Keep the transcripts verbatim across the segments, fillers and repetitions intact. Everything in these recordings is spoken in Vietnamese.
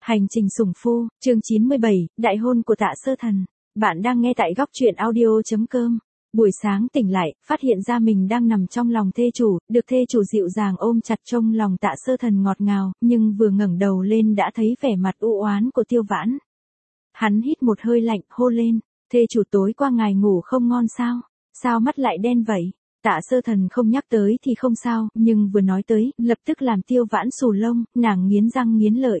Hành trình sủng phu, chương chín mươi bảy, đại hôn của Tạ Sơ Thần. Bạn đang nghe tại góc truyện audio chấm com. Buổi sáng tỉnh lại, phát hiện ra mình đang nằm trong lòng thê chủ, được thê chủ dịu dàng ôm chặt trong lòng Tạ Sơ Thần ngọt ngào, nhưng vừa ngẩng đầu lên đã thấy vẻ mặt u oán của Tiêu Vãn. Hắn hít một hơi lạnh, hô lên, thê chủ tối qua ngài ngủ không ngon sao? Sao mắt lại đen vậy? Tạ Sơ Thần không nhắc tới thì không sao, nhưng vừa nói tới, lập tức làm Tiêu Vãn xù lông, nàng nghiến răng nghiến lợi.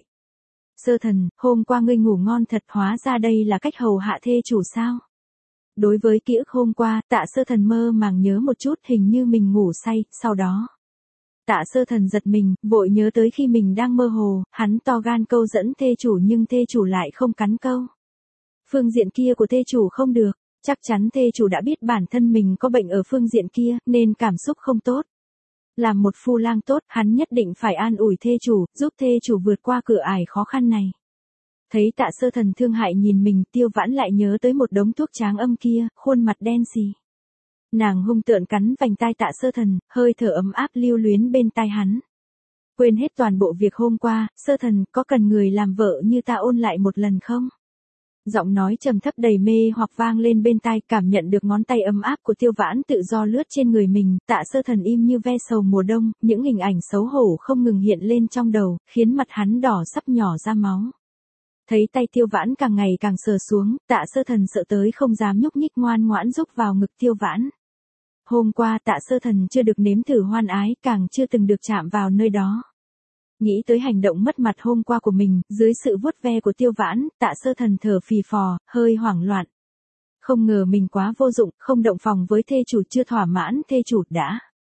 Sơ Thần, hôm qua ngươi ngủ ngon thật, hóa ra đây là cách hầu hạ thê chủ sao? Đối với ký ức hôm qua, Tạ Sơ Thần mơ màng nhớ một chút, hình như mình ngủ say, sau đó. Tạ Sơ Thần giật mình, vội nhớ tới khi mình đang mơ hồ, hắn to gan câu dẫn thê chủ nhưng thê chủ lại không cắn câu. Phương diện kia của thê chủ không được, chắc chắn thê chủ đã biết bản thân mình có bệnh ở phương diện kia, nên cảm xúc không tốt. Làm một phu lang tốt, hắn nhất định phải an ủi thê chủ, giúp thê chủ vượt qua cửa ải khó khăn này. Thấy Tạ Sơ Thần thương hại nhìn mình, Tiêu Vãn lại nhớ tới một đống thuốc tráng âm kia, khuôn mặt đen xì. Nàng hung tợn cắn vành tai Tạ Sơ Thần, hơi thở ấm áp lưu luyến bên tai hắn. Quên hết toàn bộ việc hôm qua, Sơ Thần, có cần người làm vợ như ta ôn lại một lần không? Giọng nói trầm thấp đầy mê hoặc vang lên bên tai, cảm nhận được ngón tay ấm áp của Tiêu Vãn tự do lướt trên người mình, Tạ Sơ Thần im như ve sầu mùa đông, những hình ảnh xấu hổ không ngừng hiện lên trong đầu, khiến mặt hắn đỏ sắp nhỏ ra máu. Thấy tay Tiêu Vãn càng ngày càng sờ xuống, Tạ Sơ Thần sợ tới không dám nhúc nhích, ngoan ngoãn rúc vào ngực Tiêu Vãn. Hôm qua Tạ Sơ Thần chưa được nếm thử hoan ái, càng chưa từng được chạm vào nơi đó. Nghĩ tới hành động mất mặt hôm qua của mình, dưới sự vuốt ve của Tiêu Vãn, Tạ Sơ Thần thở phì phò, hơi hoảng loạn. Không ngờ mình quá vô dụng, không động phòng với thê chủ, chưa thỏa mãn thê chủ đã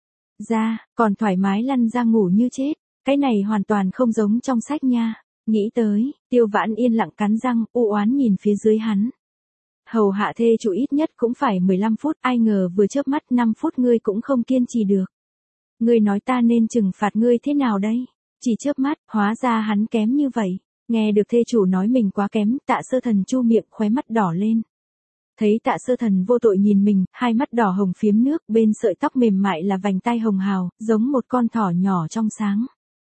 ra, còn thoải mái lăn ra ngủ như chết. Cái này hoàn toàn không giống trong sách nha. Nghĩ tới, Tiêu Vãn yên lặng cắn răng, u oán nhìn phía dưới hắn. Hầu hạ thê chủ ít nhất cũng phải mười lăm phút, ai ngờ vừa chớp mắt năm phút ngươi cũng không kiên trì được. Ngươi nói ta nên trừng phạt ngươi thế nào đây? Chỉ chớp mắt, hóa ra hắn kém như vậy. Nghe được thê chủ nói mình quá kém, Tạ Sơ Thần chu miệng, khóe mắt đỏ lên. Thấy Tạ Sơ Thần vô tội nhìn mình, hai mắt đỏ hồng phiếm nước, bên sợi tóc mềm mại là vành tai hồng hào, giống một con thỏ nhỏ trong sáng.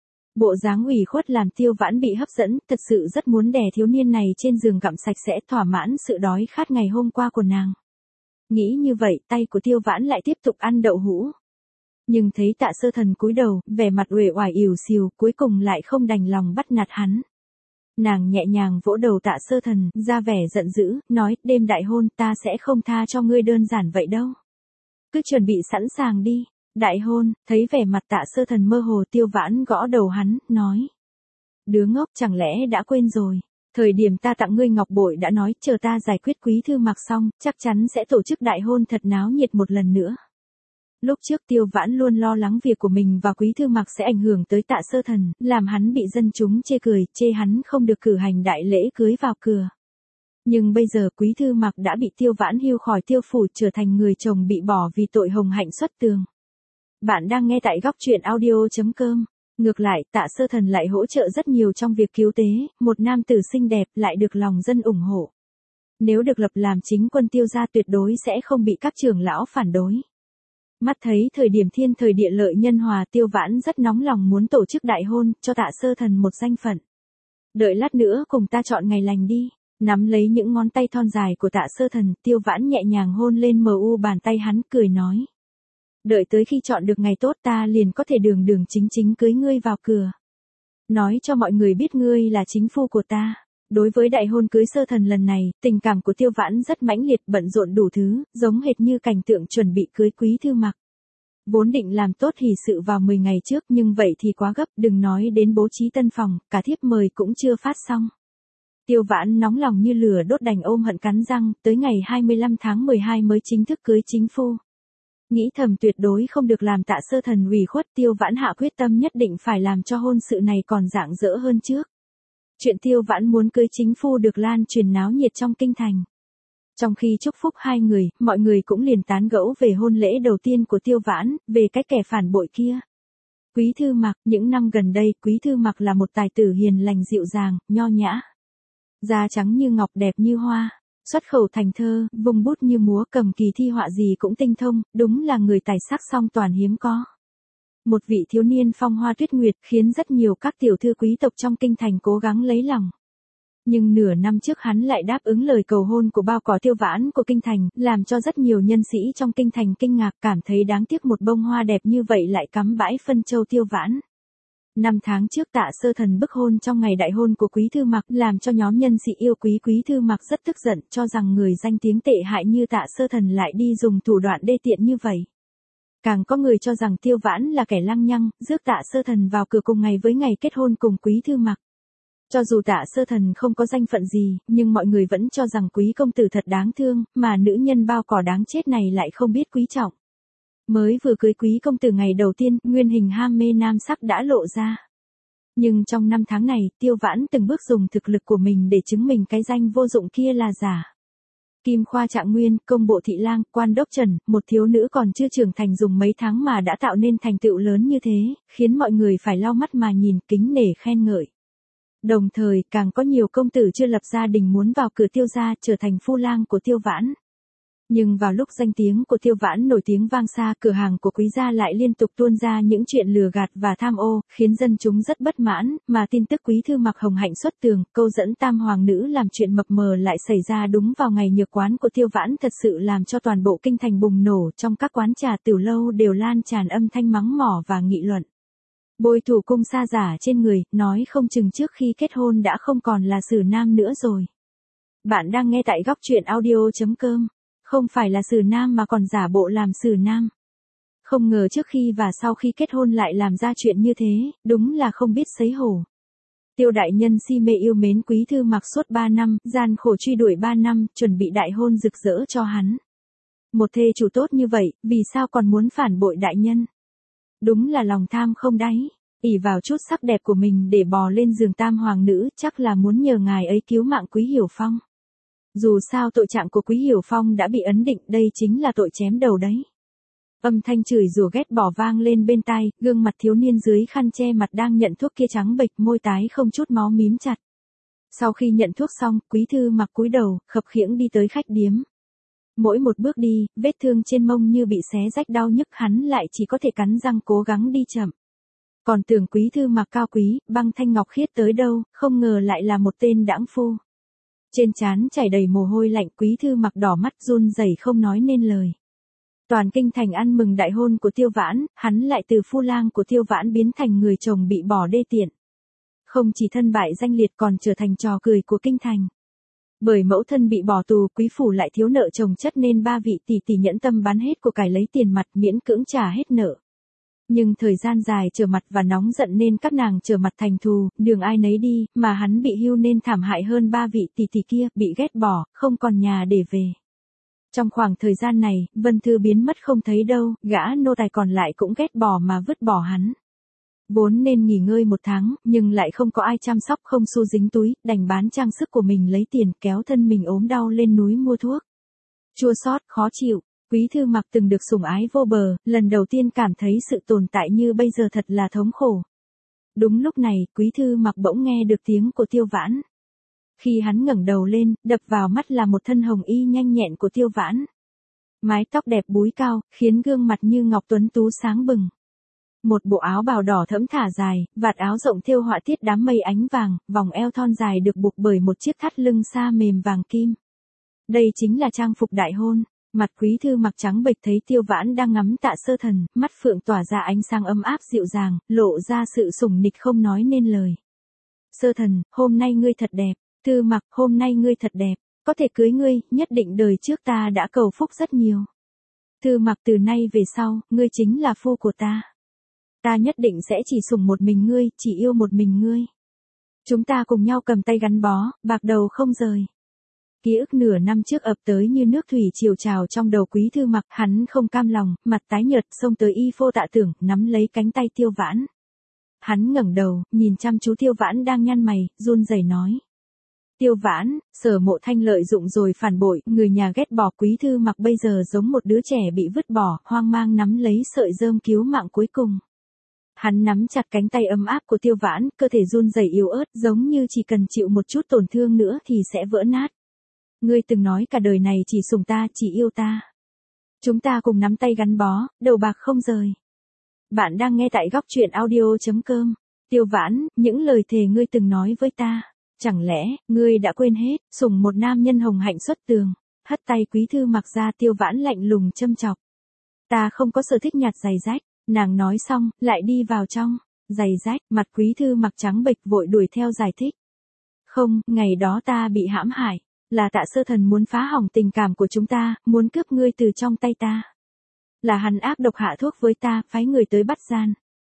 Bộ dáng ủy khuất làm Tiêu Vãn bị hấp dẫn, thật sự rất muốn đè thiếu niên này trên giường gặm sạch sẽ, thỏa mãn sự đói khát ngày hôm qua của nàng. Nghĩ như vậy, tay của Tiêu Vãn lại tiếp tục ăn đậu hũ. Nhưng thấy Tạ Sơ Thần cúi đầu, vẻ mặt uể oải ỉu xìu, cuối cùng lại không đành lòng bắt nạt hắn. Nàng nhẹ nhàng vỗ đầu Tạ Sơ Thần, ra vẻ giận dữ, nói, đêm đại hôn ta sẽ không tha cho ngươi đơn giản vậy đâu. Cứ chuẩn bị sẵn sàng đi. Đại hôn, thấy vẻ mặt Tạ Sơ Thần mơ hồ, Tiêu Vãn gõ đầu hắn, nói. Đứa ngốc, chẳng lẽ đã quên rồi. Thời điểm ta tặng ngươi ngọc bội đã nói, chờ ta giải quyết Quý Thư Mặc xong, chắc chắn sẽ tổ chức đại hôn thật náo nhiệt một lần nữa. Lúc trước Tiêu Vãn luôn lo lắng việc của mình và Quý Thư Mặc sẽ ảnh hưởng tới Tạ Sơ Thần, làm hắn bị dân chúng chê cười, chê hắn không được cử hành đại lễ cưới vào cửa. Nhưng bây giờ Quý Thư Mặc đã bị Tiêu Vãn hưu khỏi Tiêu phủ, trở thành người chồng bị bỏ vì tội hồng hạnh xuất tường. Bạn đang nghe tại góc truyện audio chấm com. Ngược lại, Tạ Sơ Thần lại hỗ trợ rất nhiều trong việc cứu tế, một nam tử xinh đẹp lại được lòng dân ủng hộ. Nếu được lập làm chính quân Tiêu gia tuyệt đối sẽ không bị các trưởng lão phản đối. Mắt thấy thời điểm thiên thời địa lợi nhân hòa, Tiêu Vãn rất nóng lòng muốn tổ chức đại hôn, cho Tạ Sơ Thần một danh phận. Đợi lát nữa cùng ta chọn ngày lành đi. Nắm lấy những ngón tay thon dài của Tạ Sơ Thần, Tiêu Vãn nhẹ nhàng hôn lên mờ u bàn tay hắn, cười nói. Đợi tới khi chọn được ngày tốt ta liền có thể đường đường chính chính cưới ngươi vào cửa. Nói cho mọi người biết ngươi là chính phu của ta. Đối với đại hôn cưới Sơ Thần lần này, tình cảm của Tiêu Vãn rất mãnh liệt, bận rộn đủ thứ, giống hệt như cảnh tượng chuẩn bị cưới Quý Thư Mặc. Vốn định làm tốt hỷ sự vào mười ngày trước, nhưng vậy thì quá gấp, đừng nói đến bố trí tân phòng, cả thiếp mời cũng chưa phát xong. Tiêu Vãn nóng lòng như lửa đốt, đành ôm hận cắn răng, tới ngày hai mươi lăm tháng mười hai mới chính thức cưới chính phu. Nghĩ thầm tuyệt đối không được làm Tạ Sơ Thần ủy khuất, Tiêu Vãn hạ quyết tâm nhất định phải làm cho hôn sự này còn rạng rỡ hơn trước. Chuyện Tiêu Vãn muốn cưới chính phu được lan truyền náo nhiệt trong kinh thành. Trong khi chúc phúc hai người, mọi người cũng liền tán gẫu về hôn lễ đầu tiên của Tiêu Vãn, về cái kẻ phản bội kia. Quý Thư Mặc, những năm gần đây, Quý Thư Mặc là một tài tử hiền lành dịu dàng, nho nhã. Da trắng như ngọc, đẹp như hoa. Xuất khẩu thành thơ, vùng bút như múa, cầm kỳ thi họa gì cũng tinh thông, đúng là người tài sắc song toàn hiếm có. Một vị thiếu niên phong hoa tuyết nguyệt khiến rất nhiều các tiểu thư quý tộc trong kinh thành cố gắng lấy lòng. Nhưng nửa năm trước hắn lại đáp ứng lời cầu hôn của bao cỏ Tiêu Vãn của kinh thành, làm cho rất nhiều nhân sĩ trong kinh thành kinh ngạc, cảm thấy đáng tiếc một bông hoa đẹp như vậy lại cắm bãi phân châu Tiêu Vãn. Năm tháng trước Tạ Sơ Thần bức hôn trong ngày đại hôn của Quý Thư Mặc, làm cho nhóm nhân sĩ yêu quý Quý Thư Mặc rất tức giận, cho rằng người danh tiếng tệ hại như Tạ Sơ Thần lại đi dùng thủ đoạn đê tiện như vậy. Càng có người cho rằng Tiêu Vãn là kẻ lăng nhăng, rước Tạ Sơ Thần vào cửa cùng ngày với ngày kết hôn cùng Quý Thư Mặc. Cho dù Tạ Sơ Thần không có danh phận gì, nhưng mọi người vẫn cho rằng quý công tử thật đáng thương, mà nữ nhân bao cỏ đáng chết này lại không biết quý trọng. Mới vừa cưới quý công tử ngày đầu tiên, nguyên hình ham mê nam sắc đã lộ ra. Nhưng trong năm tháng này, Tiêu Vãn từng bước dùng thực lực của mình để chứng minh cái danh vô dụng kia là giả. Kim Khoa Trạng Nguyên, công bộ thị lang, quan đốc Trần, một thiếu nữ còn chưa trưởng thành dùng mấy tháng mà đã tạo nên thành tựu lớn như thế, khiến mọi người phải lau mắt mà nhìn, kính nể khen ngợi. Đồng thời, càng có nhiều công tử chưa lập gia đình muốn vào cửa Tiêu gia trở thành phu lang của Tiêu Vãn. Nhưng vào lúc danh tiếng của Tiêu Vãn nổi tiếng vang xa, cửa hàng của quý gia lại liên tục tuôn ra những chuyện lừa gạt và tham ô, khiến dân chúng rất bất mãn, mà tin tức Quý Thư Mặc hồng hạnh xuất tường, câu dẫn tam hoàng nữ làm chuyện mập mờ lại xảy ra đúng vào ngày nhược quán của Tiêu Vãn, thật sự làm cho toàn bộ kinh thành bùng nổ, trong các quán trà tiểu lâu đều lan tràn âm thanh mắng mỏ và nghị luận. Bôi thủ cung sa giả trên người, nói không chừng trước khi kết hôn đã không còn là xử nam nữa rồi. Bạn đang nghe tại góc truyện audio chấm com. Không phải là xử nam mà còn giả bộ làm xử nam. Không ngờ trước khi và sau khi kết hôn lại làm ra chuyện như thế, đúng là không biết xấu hổ. Tiêu đại nhân si mê yêu mến Quý Thư Mặc suốt ba năm, gian khổ truy đuổi ba năm, chuẩn bị đại hôn rực rỡ cho hắn. Một thê chủ tốt như vậy, vì sao còn muốn phản bội đại nhân? Đúng là lòng tham không đáy, ỷ vào chút sắc đẹp của mình để bò lên giường tam hoàng nữ, chắc là muốn nhờ ngài ấy cứu mạng Quý Hiểu Phong. Dù sao tội trạng của Quý Hiểu Phong đã bị ấn định, đây chính là tội chém đầu đấy. Âm thanh chửi rủa ghét bỏ vang lên bên tai, gương mặt thiếu niên dưới khăn che mặt đang nhận thuốc kia trắng bệch, môi tái không chút máu mím chặt. Sau khi nhận thuốc xong, Quý Thư Mặc cúi đầu, khập khiễng đi tới khách điếm. Mỗi một bước đi, vết thương trên mông như bị xé rách đau nhức, hắn lại chỉ có thể cắn răng cố gắng đi chậm. Còn tưởng Quý Thư Mặc cao quý, băng thanh ngọc khiết tới đâu, không ngờ lại là một tên đãng phu. Trên trán chảy đầy mồ hôi lạnh, Quý Thư Mặc đỏ mắt run rẩy không nói nên lời. Toàn kinh thành ăn mừng đại hôn của Tiêu Vãn, hắn lại từ phu lang của Tiêu Vãn biến thành người chồng bị bỏ đê tiện. Không chỉ thân bại danh liệt còn trở thành trò cười của kinh thành. Bởi mẫu thân bị bỏ tù, quý phủ lại thiếu nợ chồng chất nên ba vị tỷ tỷ nhẫn tâm bán hết của cải lấy tiền mặt miễn cưỡng trả hết nợ. Nhưng thời gian dài trở mặt và nóng giận nên các nàng trở mặt thành thù, đường ai nấy đi, mà hắn bị hưu nên thảm hại hơn ba vị tỷ tỷ kia, bị ghét bỏ, không còn nhà để về. Trong khoảng thời gian này, Vân Thư biến mất không thấy đâu, gã nô tài còn lại cũng ghét bỏ mà vứt bỏ hắn. Vốn nên nghỉ ngơi một tháng, nhưng lại không có ai chăm sóc, không xu dính túi, đành bán trang sức của mình lấy tiền kéo thân mình ốm đau lên núi mua thuốc. Chua xót, khó chịu. Quý Thư Mặc từng được sủng ái vô bờ, lần đầu tiên cảm thấy sự tồn tại như bây giờ thật là thống khổ. Đúng lúc này, Quý Thư Mặc bỗng nghe được tiếng của Tiêu Vãn. Khi hắn ngẩng đầu lên, đập vào mắt là một thân hồng y nhanh nhẹn của Tiêu Vãn. Mái tóc đẹp búi cao, khiến gương mặt như ngọc tuấn tú sáng bừng. Một bộ áo bào đỏ thẫm thả dài, vạt áo rộng thêu họa tiết đám mây ánh vàng, vòng eo thon dài được buộc bởi một chiếc thắt lưng sa mềm vàng kim. Đây chính là trang phục đại hôn. Mặt Quý Thư Mặc trắng bệch thấy Tiêu Vãn đang ngắm Tạ Sơ Thần, mắt phượng tỏa ra ánh sáng ấm áp dịu dàng, lộ ra sự sủng nịch không nói nên lời. Sơ Thần, hôm nay ngươi thật đẹp. Thư Mặc, hôm nay ngươi thật đẹp. Có thể cưới ngươi, nhất định đời trước ta đã cầu phúc rất nhiều. Thư Mặc, từ nay về sau, ngươi chính là phu của ta. Ta nhất định sẽ chỉ sủng một mình ngươi, chỉ yêu một mình ngươi. Chúng ta cùng nhau cầm tay gắn bó, bạc đầu không rời. Ký ức nửa năm trước ập tới như nước thủy triều trào trong đầu Quý Thư Mặc, hắn không cam lòng, mặt tái nhợt xông tới y phô Tạ Tưởng, nắm lấy cánh tay Tiêu Vãn. Hắn ngẩng đầu, nhìn chăm chú Tiêu Vãn đang nhăn mày, run rẩy nói. Tiêu Vãn, Sở Mộ Thanh lợi dụng rồi phản bội, người nhà ghét bỏ Quý Thư Mặc bây giờ giống một đứa trẻ bị vứt bỏ, hoang mang nắm lấy sợi rơm cứu mạng cuối cùng. Hắn nắm chặt cánh tay ấm áp của Tiêu Vãn, cơ thể run rẩy yếu ớt, giống như chỉ cần chịu một chút tổn thương nữa thì sẽ vỡ nát. Ngươi từng nói cả đời này chỉ sủng ta, chỉ yêu ta. Chúng ta cùng nắm tay gắn bó, đầu bạc không rời. Bạn đang nghe tại góc truyện audio.com. Tiêu Vãn, những lời thề ngươi từng nói với ta, chẳng lẽ ngươi đã quên hết? Sủng một nam nhân hồng hạnh xuất tường, hất tay Quý Thư Mặc ra. Tiêu Vãn lạnh lùng châm chọc. Ta không có sở thích nhặt giày rách. Nàng nói xong, lại đi vào trong. Giày rách, mặt Quý Thư Mặc trắng bệch vội đuổi theo giải thích. Không, ngày đó ta bị hãm hại, là Tạ Sơ Thần muốn phá hỏng tình cảm của chúng ta, muốn cướp ngươi từ trong tay ta. Là hắn ác độc hạ thuốc với ta, phái người tới bắt gian.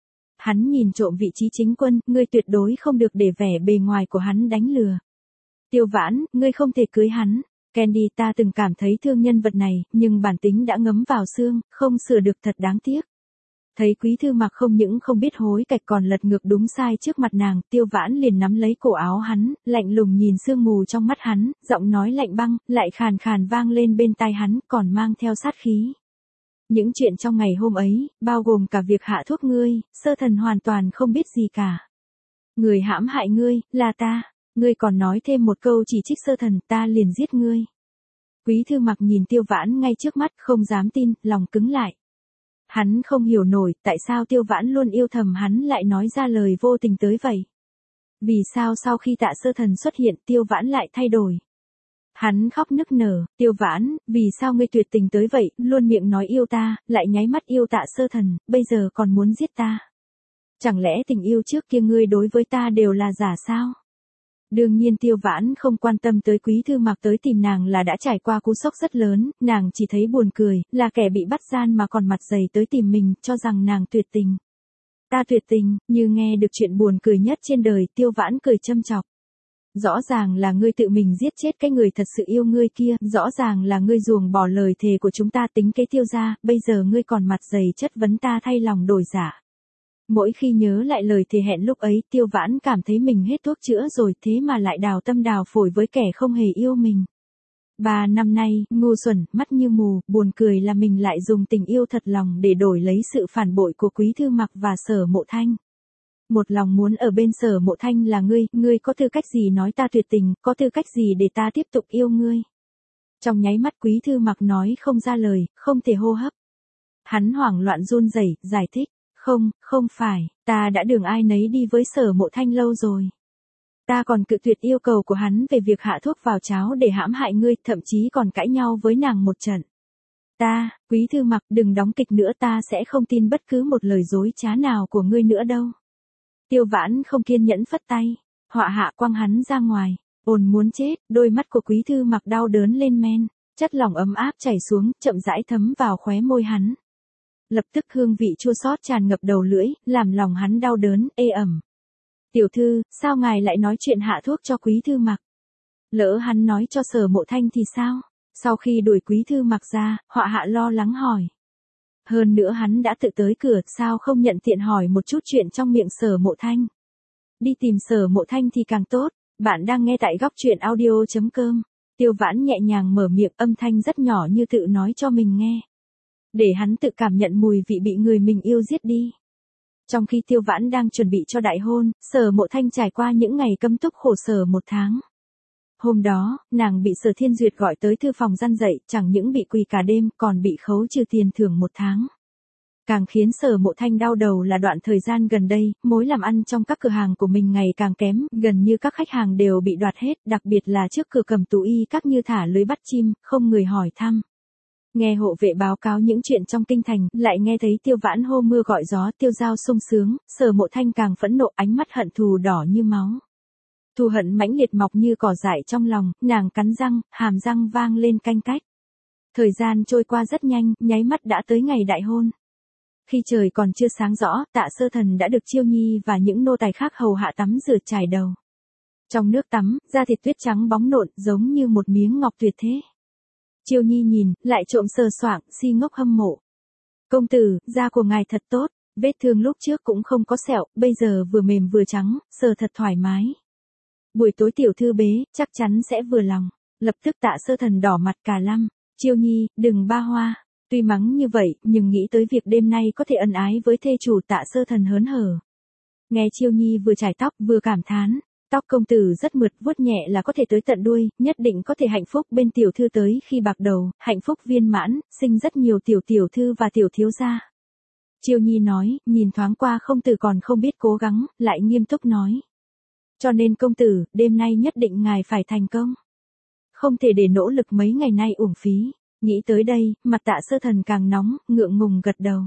Hắn nhìn trộm vị trí chính quân, ngươi tuyệt đối không được để vẻ bề ngoài của hắn đánh lừa. Tiêu Vãn, ngươi không thể cưới hắn. Candy, ta từng cảm thấy thương nhân vật này, nhưng bản tính đã ngấm vào xương, không sửa được, thật đáng tiếc. Thấy Quý Thư Mặc không những không biết hối cải còn lật ngược đúng sai trước mặt nàng, Tiêu Vãn liền nắm lấy cổ áo hắn, lạnh lùng nhìn sương mù trong mắt hắn, giọng nói lạnh băng, lại khàn khàn vang lên bên tai hắn, còn mang theo sát khí. Những chuyện trong ngày hôm ấy, bao gồm cả việc hạ thuốc ngươi, Sơ Thần hoàn toàn không biết gì cả. Người hãm hại ngươi, là ta. Ngươi còn nói thêm một câu chỉ trích Sơ Thần, ta liền giết ngươi. Quý Thư Mặc nhìn Tiêu Vãn ngay trước mắt, không dám tin, lòng cứng lại. Hắn không hiểu nổi, tại sao Tiêu Vãn luôn yêu thầm hắn lại nói ra lời vô tình tới vậy. Vì sao sau khi Tạ Sơ Thần xuất hiện, Tiêu Vãn lại thay đổi. Hắn khóc nức nở, Tiêu Vãn, vì sao ngươi tuyệt tình tới vậy, luôn miệng nói yêu ta, lại nháy mắt yêu Tạ Sơ Thần, bây giờ còn muốn giết ta. Chẳng lẽ tình yêu trước kia ngươi đối với ta đều là giả sao? Đương nhiên Tiêu Vãn không quan tâm tới Quý Thư Mặc tới tìm nàng là đã trải qua cú sốc rất lớn, nàng chỉ thấy buồn cười, là kẻ bị bắt gian mà còn mặt dày tới tìm mình, cho rằng nàng tuyệt tình. Ta tuyệt tình, như nghe được chuyện buồn cười nhất trên đời, Tiêu Vãn cười châm chọc. Rõ ràng là ngươi tự mình giết chết cái người thật sự yêu ngươi kia, rõ ràng là ngươi ruồng bỏ lời thề của chúng ta tính kế Tiêu gia, bây giờ ngươi còn mặt dày chất vấn ta thay lòng đổi dạ. Mỗi khi nhớ lại lời thề hẹn lúc ấy, Tiêu Vãn cảm thấy mình hết thuốc chữa rồi, thế mà lại đào tâm đào phổi với kẻ không hề yêu mình. Ba năm nay, ngu xuẩn, mắt như mù, buồn cười là mình lại dùng tình yêu thật lòng để đổi lấy sự phản bội của Quý Thư Mặc và Sở Mộ Thanh. Một lòng muốn ở bên Sở Mộ Thanh là ngươi, ngươi có tư cách gì nói ta tuyệt tình, có tư cách gì để ta tiếp tục yêu ngươi. Trong nháy mắt Quý Thư Mặc nói không ra lời, không thể hô hấp. Hắn hoảng loạn run rẩy, giải thích. Không, không phải, ta đã đường ai nấy đi với Sở Mộ Thanh lâu rồi. Ta còn cự tuyệt yêu cầu của hắn về việc hạ thuốc vào cháo để hãm hại ngươi, thậm chí còn cãi nhau với nàng một trận. Ta, Quý Thư Mặc, đừng đóng kịch nữa, ta sẽ không tin bất cứ một lời dối trá nào của ngươi nữa đâu. Tiêu Vãn không kiên nhẫn phất tay, họa hạ quăng hắn ra ngoài, ồn muốn chết, đôi mắt của Quý Thư Mặc đau đớn lên men, chất lỏng ấm áp chảy xuống, chậm rãi thấm vào khóe môi hắn. Lập tức hương vị chua xót tràn ngập đầu lưỡi, làm lòng hắn đau đớn, ê ẩm. Tiểu thư, sao ngài lại nói chuyện hạ thuốc cho Quý Thư Mặc? Lỡ hắn nói cho Sở Mộ Thanh thì sao? Sau khi đuổi Quý Thư Mặc ra, họa hạ lo lắng hỏi. Hơn nữa hắn đã tự tới cửa, sao không nhận tiện hỏi một chút chuyện trong miệng Sở Mộ Thanh? Đi tìm Sở Mộ Thanh thì càng tốt. Bạn đang nghe tại góc truyện audio.com. Tiêu Vãn nhẹ nhàng mở miệng, âm thanh rất nhỏ như tự nói cho mình nghe. Để hắn tự cảm nhận mùi vị bị người mình yêu giết đi. Trong khi Tiêu Vãn đang chuẩn bị cho đại hôn, Sở Mộ Thanh trải qua những ngày cấm túc khổ sở một tháng. Hôm đó, nàng bị Sở Thiên Duyệt gọi tới thư phòng răn dậy, chẳng những bị quỳ cả đêm, còn bị khấu trừ tiền thưởng một tháng. Càng khiến Sở Mộ Thanh đau đầu là đoạn thời gian gần đây, mối làm ăn trong các cửa hàng của mình ngày càng kém, gần như các khách hàng đều bị đoạt hết, đặc biệt là trước cửa cầm tù y các như thả lưới bắt chim, không người hỏi thăm. Nghe hộ vệ báo cáo những chuyện trong kinh thành, lại nghe thấy Tiêu Vãn hô mưa gọi gió, tiêu dao sung sướng, Sở Mộ Thanh càng phẫn nộ, ánh mắt hận thù đỏ như máu. Thù hận mãnh liệt mọc như cỏ dại trong lòng, nàng cắn răng, hàm răng vang lên canh cách. Thời gian trôi qua rất nhanh, nháy mắt đã tới ngày đại hôn. Khi trời còn chưa sáng rõ, Tạ Sơ Thần đã được Chiêu Nhi và những nô tài khác hầu hạ tắm rửa chải đầu. Trong nước tắm, da thịt tuyết trắng bóng nộn, giống như một miếng ngọc tuyệt thế. Chiêu Nhi nhìn, lại trộm sờ soạng, si ngốc hâm mộ. Công tử, da của ngài thật tốt, vết thương lúc trước cũng không có sẹo, bây giờ vừa mềm vừa trắng, sờ thật thoải mái. Buổi tối tiểu thư bế, chắc chắn sẽ vừa lòng. Lập tức Tạ Sơ Thần đỏ mặt cả lăm. Chiêu Nhi, đừng ba hoa. Tuy mắng như vậy, nhưng nghĩ tới việc đêm nay có thể ân ái với thê chủ, Tạ Sơ Thần hớn hở. Nghe Chiêu Nhi vừa chải tóc, vừa cảm thán. Tóc công tử rất mượt, vuốt nhẹ là có thể tới tận đuôi, nhất định có thể hạnh phúc bên tiểu thư tới khi bạc đầu, hạnh phúc viên mãn, sinh rất nhiều tiểu tiểu thư và tiểu thiếu gia. Chiêu Nhi nói, nhìn thoáng qua không tử còn không biết cố gắng, lại nghiêm túc nói. Cho nên công tử, đêm nay nhất định ngài phải thành công. Không thể để nỗ lực mấy ngày nay uổng phí. Nghĩ tới đây, mặt Tạ Sơ Thần càng nóng, ngượng ngùng gật đầu.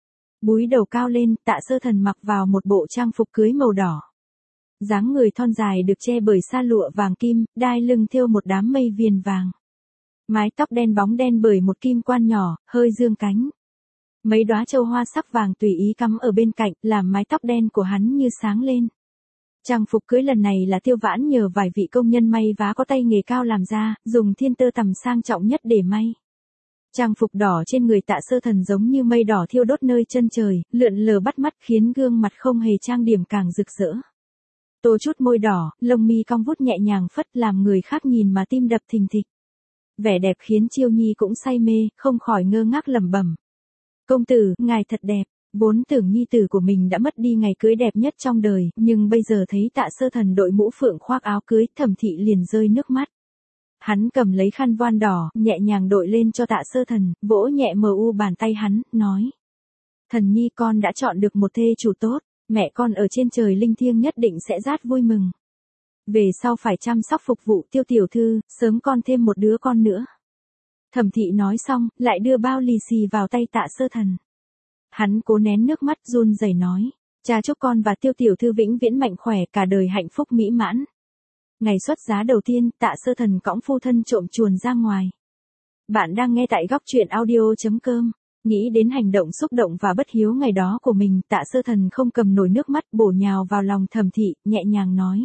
Búi đầu cao lên, Tạ Sơ Thần mặc vào một bộ trang phục cưới màu đỏ. Dáng người thon dài được che bởi sa lụa vàng kim, đai lưng thêu một đám mây viền vàng. Mái tóc đen bóng đen bởi một kim quan nhỏ, hơi dương cánh. Mấy đóa châu hoa sắc vàng tùy ý cắm ở bên cạnh, làm mái tóc đen của hắn như sáng lên. Trang phục cưới lần này là Tiêu Vãn nhờ vài vị công nhân may vá có tay nghề cao làm ra, dùng thiên tơ tằm sang trọng nhất để may. Trang phục đỏ trên người Tạ Sơ Thần giống như mây đỏ thiêu đốt nơi chân trời, lượn lờ bắt mắt khiến gương mặt không hề trang điểm càng rực rỡ. Tô chút môi đỏ, lông mi cong vút nhẹ nhàng phất làm người khác nhìn mà tim đập thình thịch. Vẻ đẹp khiến Chiêu Nhi cũng say mê, không khỏi ngơ ngác lẩm bẩm. Công tử, ngài thật đẹp. Vốn tưởng nhi tử của mình đã mất đi ngày cưới đẹp nhất trong đời, nhưng bây giờ thấy Tạ Sơ Thần đội mũ phượng khoác áo cưới, Thẩm Thị liền rơi nước mắt. Hắn cầm lấy khăn voan đỏ, nhẹ nhàng đội lên cho Tạ Sơ Thần, vỗ nhẹ mờ u bàn tay hắn, nói. Thần nhi con đã chọn được một thê chủ tốt, mẹ con ở trên trời linh thiêng nhất định sẽ rát vui mừng. Về sau phải chăm sóc phục vụ Tiêu tiểu thư, sớm con thêm một đứa con nữa. Thẩm Thị nói xong, lại đưa bao lì xì vào tay Tạ Sơ Thần. Hắn cố nén nước mắt run rẩy nói, cha chúc con và Tiêu tiểu thư vĩnh viễn mạnh khỏe cả đời hạnh phúc mỹ mãn. Ngày xuất giá đầu tiên, Tạ Sơ Thần cõng phu thân trộm chuồn ra ngoài. Bạn đang nghe tại góc truyện audio chấm com. Nghĩ đến hành động xúc động và bất hiếu ngày đó của mình, Tạ Sơ Thần không cầm nổi nước mắt bổ nhào vào lòng Thẩm Thị, nhẹ nhàng nói.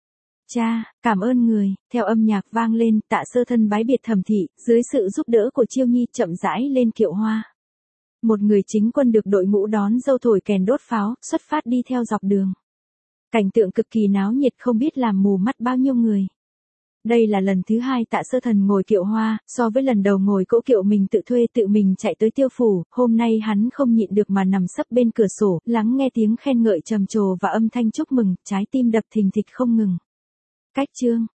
Cha, cảm ơn người, theo âm nhạc vang lên, Tạ Sơ Thần bái biệt Thẩm Thị, dưới sự giúp đỡ của Chiêu Nhi chậm rãi lên kiệu hoa. Một người chính quân được đội ngũ đón dâu thổi kèn đốt pháo, xuất phát đi theo dọc đường. Cảnh tượng cực kỳ náo nhiệt không biết làm mù mắt bao nhiêu người. Đây là lần thứ hai Tạ Sơ Thần ngồi kiệu hoa, so với lần đầu ngồi cỗ kiệu mình tự thuê tự mình chạy tới Tiêu phủ, hôm nay hắn không nhịn được mà nằm sấp bên cửa sổ, lắng nghe tiếng khen ngợi trầm trồ và âm thanh chúc mừng, trái tim đập thình thịch không ngừng. Cách chương